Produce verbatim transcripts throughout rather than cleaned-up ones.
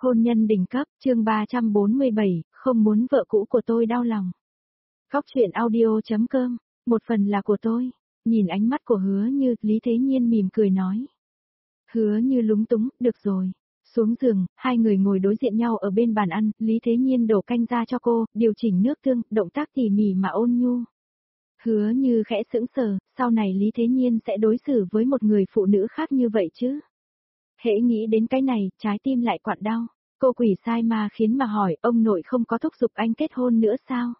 Hôn nhân đỉnh cấp, chương ba trăm bốn mươi bảy, không muốn vợ cũ của tôi đau lòng. Góc truyện audio.com, một phần là của tôi. Nhìn ánh mắt của Hứa Như, Lý Thế Nhiên mỉm cười nói. Hứa Như lúng túng, được rồi. Xuống giường, hai người ngồi đối diện nhau ở bên bàn ăn, Lý Thế Nhiên đổ canh ra cho cô, điều chỉnh nước tương, động tác tỉ mỉ mà ôn nhu. Hứa Như khẽ sững sờ, sau này Lý Thế Nhiên sẽ đối xử với một người phụ nữ khác như vậy chứ? Hễ nghĩ đến cái này, trái tim lại quặn đau. Cô quỷ sai mà khiến mà hỏi, ông nội không có thúc giục anh kết hôn nữa sao?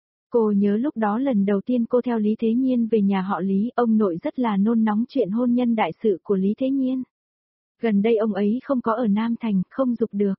Cô nhớ lúc đó lần đầu tiên cô theo Lý Thế Nhiên về nhà họ Lý, ông nội rất là nôn nóng chuyện hôn nhân đại sự của Lý Thế Nhiên. Gần đây ông ấy không có ở Nam Thành, không giục được.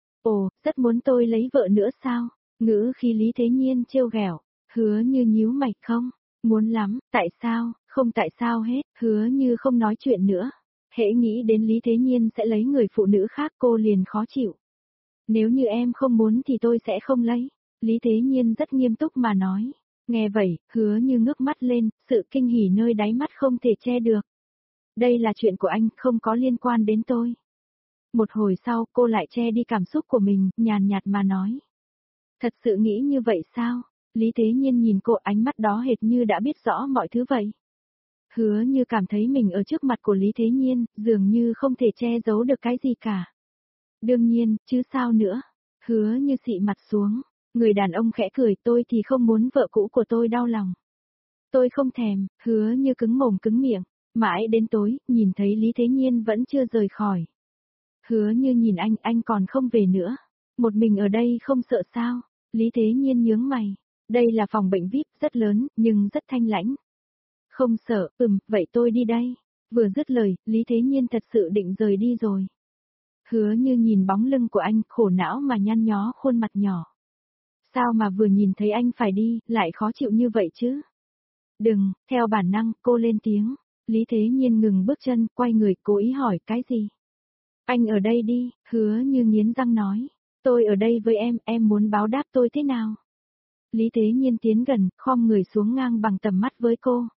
Ồ, rất muốn tôi lấy vợ nữa sao? Ngữ khi Lý Thế Nhiên trêu ghẹo, Hứa Như nhíu mày không? Muốn lắm, tại sao? Không tại sao hết, Hứa Như không nói chuyện nữa. Hễ nghĩ đến Lý Thế Nhiên sẽ lấy người phụ nữ khác cô liền khó chịu. Nếu như em không muốn thì tôi sẽ không lấy. Lý Thế Nhiên rất nghiêm túc mà nói. Nghe vậy, Hứa Như ngước mắt lên, sự kinh hỉ nơi đáy mắt không thể che được. Đây là chuyện của anh, không có liên quan đến tôi. Một hồi sau cô lại che đi cảm xúc của mình, nhàn nhạt mà nói. Thật sự nghĩ như vậy sao? Lý Thế Nhiên nhìn cô, ánh mắt đó hệt như đã biết rõ mọi thứ vậy. Hứa Như cảm thấy mình ở trước mặt của Lý Thế Nhiên, dường như không thể che giấu được cái gì cả. Đương nhiên, chứ sao nữa. Hứa Như xị mặt xuống, người đàn ông khẽ cười, tôi thì không muốn vợ cũ của tôi đau lòng. Tôi không thèm, Hứa Như cứng mồm cứng miệng, mãi đến tối, nhìn thấy Lý Thế Nhiên vẫn chưa rời khỏi. Hứa Như nhìn anh, anh còn không về nữa. Một mình ở đây không sợ sao? Lý Thế Nhiên nhướng mày. Đây là phòng bệnh vi ai pi rất lớn, nhưng rất thanh lãnh. Không sợ, ừm, vậy tôi đi đây. Vừa dứt lời, Lý Thế Nhiên thật sự định rời đi rồi. Hứa Như nhìn bóng lưng của anh, khổ não mà nhăn nhó khuôn mặt nhỏ. Sao mà vừa nhìn thấy anh phải đi, lại khó chịu như vậy chứ? Đừng, theo bản năng, cô lên tiếng. Lý Thế Nhiên ngừng bước chân, quay người, cố ý hỏi cái gì? Anh ở đây đi, Hứa Như nghiến răng nói. Tôi ở đây với em, em muốn báo đáp tôi thế nào? Lý Thế Nhiên tiến gần, khom người xuống ngang bằng tầm mắt với cô.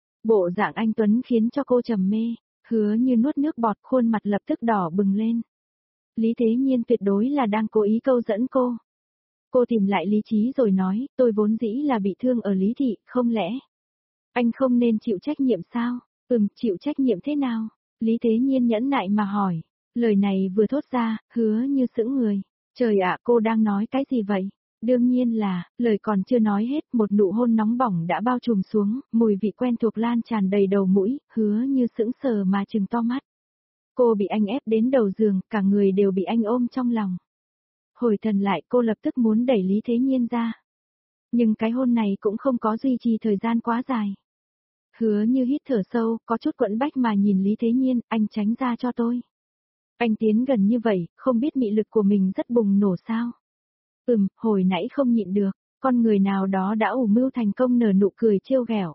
Bộ dạng anh Tuấn khiến cho cô trầm mê, Hứa Như nuốt nước bọt, khuôn mặt lập tức đỏ bừng lên. Lý Thế Nhiên tuyệt đối là đang cố ý câu dẫn cô. Cô tìm lại lý trí rồi nói, tôi vốn dĩ là bị thương ở Lý Thị, không lẽ anh không nên chịu trách nhiệm sao? Ừm, chịu trách nhiệm thế nào? Lý Thế Nhiên nhẫn nại mà hỏi. Lời này vừa thốt ra, Hứa Như sững người. Trời ạ, cô đang nói cái gì vậy? Đương nhiên là, lời còn chưa nói hết, một nụ hôn nóng bỏng đã bao trùm xuống, mùi vị quen thuộc lan tràn đầy đầu mũi, Hứa Như sững sờ mà trừng to mắt. Cô bị anh ép đến đầu giường, cả người đều bị anh ôm trong lòng. Hồi thần lại, cô lập tức muốn đẩy Lý Thế Nhiên ra. Nhưng cái hôn này cũng không có duy trì thời gian quá dài. Hứa Như hít thở sâu, có chút quẫn bách mà nhìn Lý Thế Nhiên, anh tránh ra cho tôi. Anh tiến gần như vậy, không biết mị lực của mình rất bùng nổ sao? Ừm, hồi nãy không nhịn được, con người nào đó đã ủ mưu thành công nở nụ cười trêu ghẹo.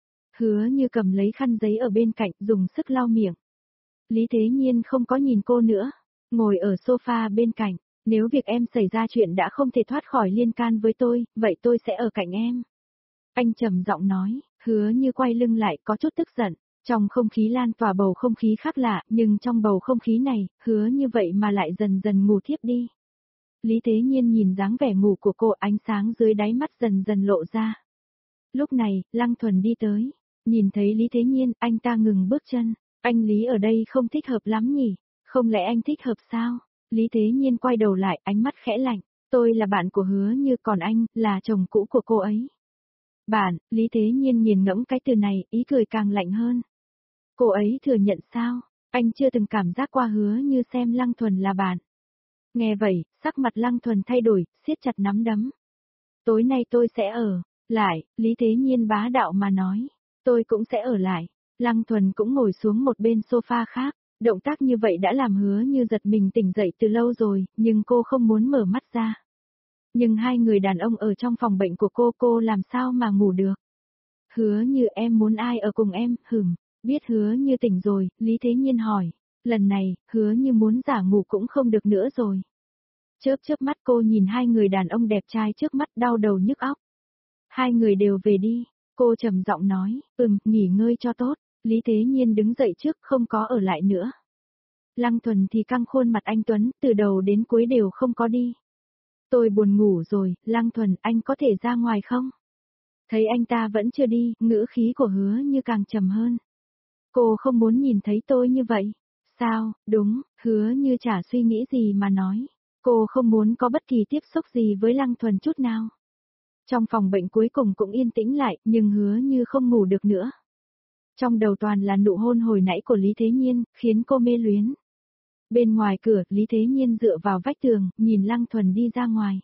Hứa Như cầm lấy khăn giấy ở bên cạnh, dùng sức lau miệng. Lý Thế Nhiên không có nhìn cô nữa, ngồi ở sofa bên cạnh, nếu việc em xảy ra chuyện đã không thể thoát khỏi liên can với tôi, vậy tôi sẽ ở cạnh em. Anh trầm giọng nói, Hứa Như quay lưng lại có chút tức giận, trong không khí lan tỏa bầu không khí khác lạ, nhưng trong bầu không khí này, Hứa Như vậy mà lại dần dần ngủ thiếp đi. Lý Thế Nhiên nhìn dáng vẻ ngủ của cô, ánh sáng dưới đáy mắt dần dần lộ ra. Lúc này, Lăng Thuần đi tới, nhìn thấy Lý Thế Nhiên, anh ta ngừng bước chân. Anh Lý ở đây không thích hợp lắm nhỉ? Không lẽ anh thích hợp sao? Lý Thế Nhiên quay đầu lại, ánh mắt khẽ lạnh. Tôi là bạn của Hứa Như, còn anh, là chồng cũ của cô ấy. Bạn, Lý Thế Nhiên nghiền ngẫm cái từ này, ý cười càng lạnh hơn. Cô ấy thừa nhận sao? Anh chưa từng cảm giác qua Hứa Như xem Lăng Thuần là bạn. Nghe vậy, sắc mặt Lăng Thuần thay đổi, siết chặt nắm đấm. Tối nay tôi sẽ ở lại, Lý Thế Nhiên bá đạo mà nói. Tôi cũng sẽ ở lại. Lăng Thuần cũng ngồi xuống một bên sofa khác. Động tác như vậy đã làm Hứa Như giật mình tỉnh dậy từ lâu rồi, nhưng cô không muốn mở mắt ra. Nhưng hai người đàn ông ở trong phòng bệnh của cô, cô làm sao mà ngủ được? Hứa Như, em muốn ai ở cùng em? Hửm, biết Hứa Như tỉnh rồi, Lý Thế Nhiên hỏi. Lần này, Hứa Như muốn giả ngủ cũng không được nữa rồi. Chớp chớp mắt cô nhìn hai người đàn ông đẹp trai trước mắt, đau đầu nhức óc. Hai người đều về đi, cô trầm giọng nói, ừm, nghỉ ngơi cho tốt. Lý Thế Nhiên đứng dậy trước, không có ở lại nữa. Lăng Thuần thì căng khuôn mặt anh Tuấn, từ đầu đến cuối đều không có đi. Tôi buồn ngủ rồi, Lăng Thuần, anh có thể ra ngoài không? Thấy anh ta vẫn chưa đi, ngữ khí của Hứa Như càng trầm hơn. Cô không muốn nhìn thấy tôi như vậy. Sao, đúng, Hứa Như chả suy nghĩ gì mà nói. Cô không muốn có bất kỳ tiếp xúc gì với Lăng Thuần chút nào. Trong phòng bệnh cuối cùng cũng yên tĩnh lại, nhưng Hứa Như không ngủ được nữa. Trong đầu toàn là nụ hôn hồi nãy của Lý Thế Nhiên, khiến cô mê luyến. Bên ngoài cửa, Lý Thế Nhiên dựa vào vách tường, nhìn Lăng Thuần đi ra ngoài.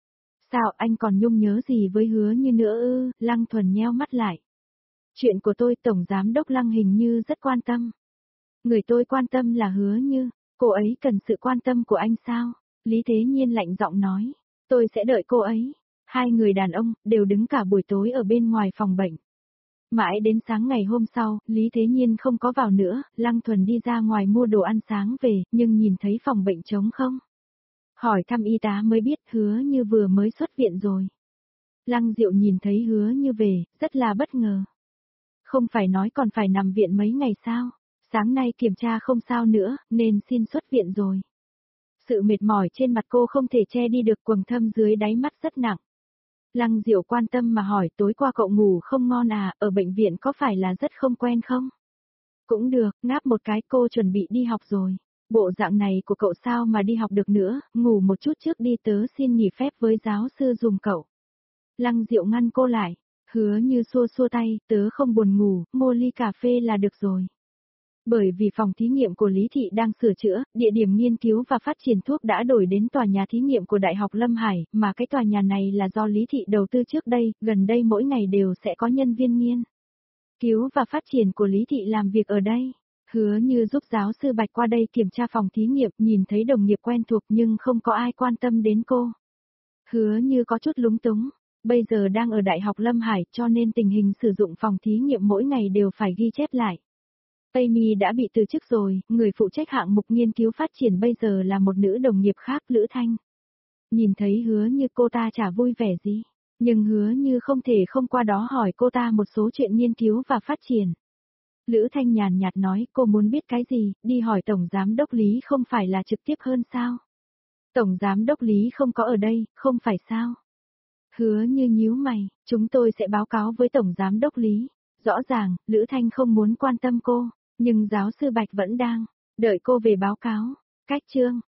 Sao anh còn nhung nhớ gì với Hứa Như nữa ư? Lăng Thuần nheo mắt lại. Chuyện của tôi Tổng Giám Đốc Lăng hình như rất quan tâm. Người tôi quan tâm là Hứa Như, cô ấy cần sự quan tâm của anh sao? Lý Thế Nhiên lạnh giọng nói, tôi sẽ đợi cô ấy. Hai người đàn ông, đều đứng cả buổi tối ở bên ngoài phòng bệnh. Mãi đến sáng ngày hôm sau, Lý Thế Nhiên không có vào nữa, Lăng Thuần đi ra ngoài mua đồ ăn sáng về, nhưng nhìn thấy phòng bệnh trống không. Hỏi thăm y tá mới biết Hứa Như vừa mới xuất viện rồi. Lăng Diệu nhìn thấy Hứa Như về, rất là bất ngờ. Không phải nói còn phải nằm viện mấy ngày sao? Sáng nay kiểm tra không sao nữa, nên xin xuất viện rồi. Sự mệt mỏi trên mặt cô không thể che đi được, quầng thâm dưới đáy mắt rất nặng. Lăng Diệu quan tâm mà hỏi, tối qua cậu ngủ không ngon à, ở bệnh viện có phải là rất không quen không? Cũng được, ngáp một cái, cô chuẩn bị đi học rồi. Bộ dạng này của cậu sao mà đi học được nữa, ngủ một chút trước đi, tớ xin nghỉ phép với giáo sư dùm cậu. Lăng Diệu ngăn cô lại, Hứa Như xua xua tay, tớ không buồn ngủ, mua ly cà phê là được rồi. Bởi vì phòng thí nghiệm của Lý Thị đang sửa chữa, địa điểm nghiên cứu và phát triển thuốc đã đổi đến tòa nhà thí nghiệm của Đại học Lâm Hải, mà cái tòa nhà này là do Lý Thị đầu tư trước đây, gần đây mỗi ngày đều sẽ có nhân viên nghiên cứu và phát triển của Lý Thị làm việc ở đây. Hứa Như giúp giáo sư Bạch qua đây kiểm tra phòng thí nghiệm, nhìn thấy đồng nghiệp quen thuộc nhưng không có ai quan tâm đến cô. Hứa Như có chút lúng túng, bây giờ đang ở Đại học Lâm Hải cho nên tình hình sử dụng phòng thí nghiệm mỗi ngày đều phải ghi chép lại. Amy đã bị từ chức rồi, người phụ trách hạng mục nghiên cứu phát triển bây giờ là một nữ đồng nghiệp khác, Lữ Thanh. Nhìn thấy Hứa Như cô ta chả vui vẻ gì, nhưng Hứa Như không thể không qua đó hỏi cô ta một số chuyện nghiên cứu và phát triển. Lữ Thanh nhàn nhạt nói, cô muốn biết cái gì, đi hỏi Tổng Giám Đốc Lý không phải là trực tiếp hơn sao? Tổng Giám Đốc Lý không có ở đây, không phải sao? Hứa Như nhíu mày, chúng tôi sẽ báo cáo với Tổng Giám Đốc Lý. Rõ ràng, Lữ Thanh không muốn quan tâm cô, nhưng giáo sư Bạch vẫn đang đợi cô về báo cáo. Cách chương